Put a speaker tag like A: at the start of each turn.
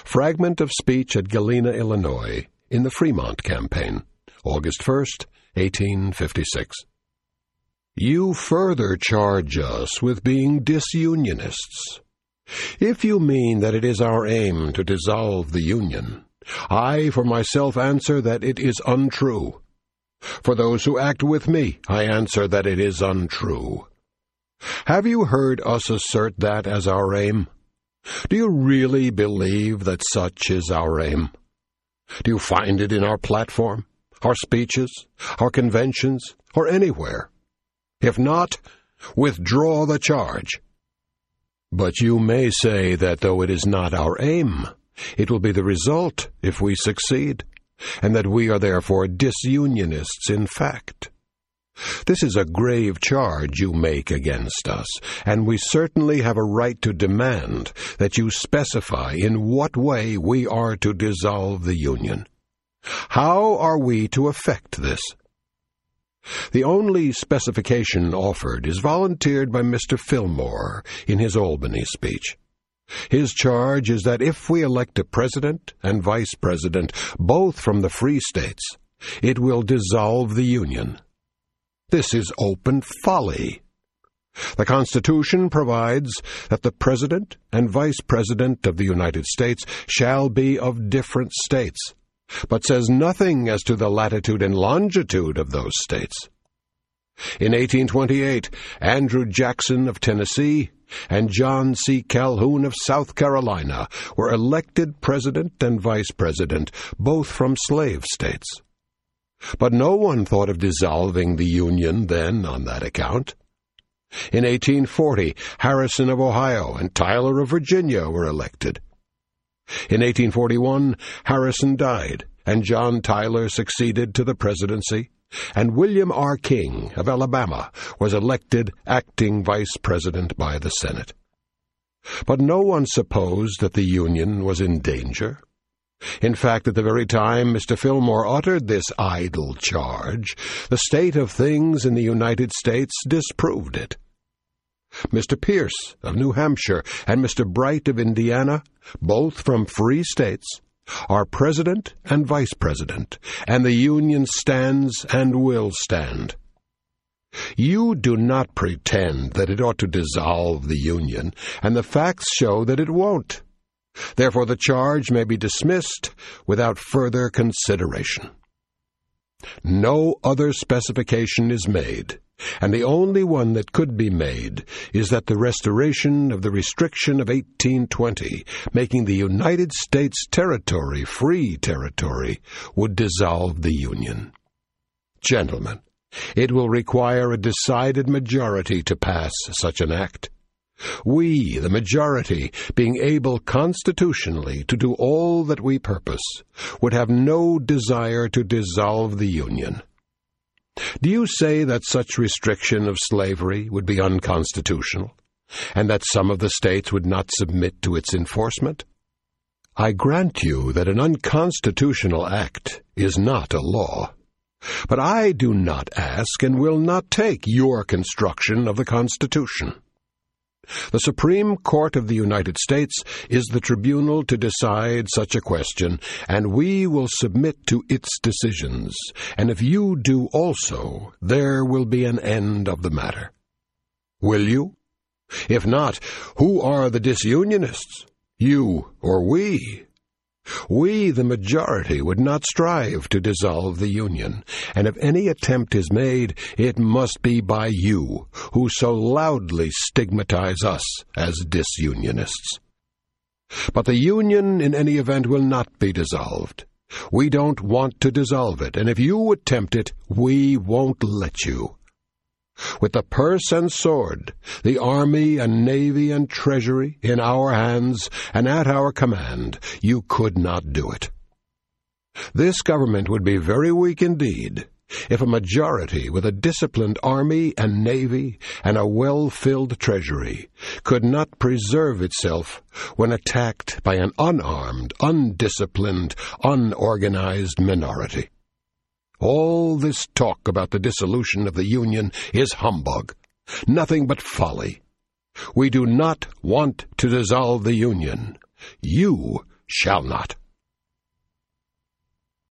A: Fragment of speech at Galena, Illinois, in the Fremont Campaign, August 1st, 1856. You further charge us with being disunionists. If you mean that it is our aim to dissolve the Union, I for myself answer that it is untrue. For those who act with me, I answer that it is untrue. Have you heard us assert that as our aim? Do you really believe that such is our aim? Do you find it in our platform, our speeches, our conventions, or anywhere? If not, withdraw the charge. But you may say that though it is not our aim, it will be the result if we succeed, and that we are therefore disunionists in fact. This is a grave charge you make against us, and we certainly have a right to demand that you specify in what way we are to dissolve the Union. How are we to effect this? The only specification offered is volunteered by Mr. Fillmore in his Albany speech. His charge is that if we elect a president and vice president, both from the free states, it will dissolve the Union. This is open folly. The Constitution provides that the President and Vice President of the United States shall be of different states, but says nothing as to the latitude and longitude of those states. In 1828, Andrew Jackson of Tennessee and John C. Calhoun of South Carolina were elected President and Vice President, both from slave states. But no one thought of dissolving the Union then on that account. In 1840, Harrison of Ohio and Tyler of Virginia were elected. In 1841, Harrison died, and John Tyler succeeded to the presidency, and William R. King of Alabama was elected acting vice president by the Senate. But no one supposed that the Union was in danger. In fact, at the very time Mr. Fillmore uttered this idle charge, the state of things in the United States disproved it. Mr. Pierce of New Hampshire and Mr. Bright of Indiana, both from free states, are president and vice president, and the Union stands and will stand. You do not pretend that it ought to dissolve the Union, and the facts show that it won't. Therefore, the charge may be dismissed without further consideration. No other specification is made, and the only one that could be made is that the restoration of the restriction of 1820, making the United States territory free territory, would dissolve the Union. Gentlemen, it will require a decided majority to pass such an act. We, the majority, being able constitutionally to do all that we purpose, would have no desire to dissolve the Union. Do you say that such restriction of slavery would be unconstitutional, and that some of the states would not submit to its enforcement? I grant you that an unconstitutional act is not a law, but I do not ask and will not take your construction of the Constitution. The Supreme Court of the United States is the tribunal to decide such a question, and we will submit to its decisions, and if you do also, there will be an end of the matter. Will you? If not, who are the disunionists? You or we? We, the majority, would not strive to dissolve the Union, and if any attempt is made, it must be by you, who so loudly stigmatize us as disunionists. But the Union, in any event, will not be dissolved. We don't want to dissolve it, and if you attempt it, we won't let you. With the purse and sword, the army and navy and treasury in our hands and at our command, you could not do it. This government would be very weak indeed if a majority with a disciplined army and navy and a well-filled treasury could not preserve itself when attacked by an unarmed, undisciplined, unorganized minority. All this talk about the dissolution of the Union is humbug, nothing but folly. We do not want to dissolve the Union. You shall not.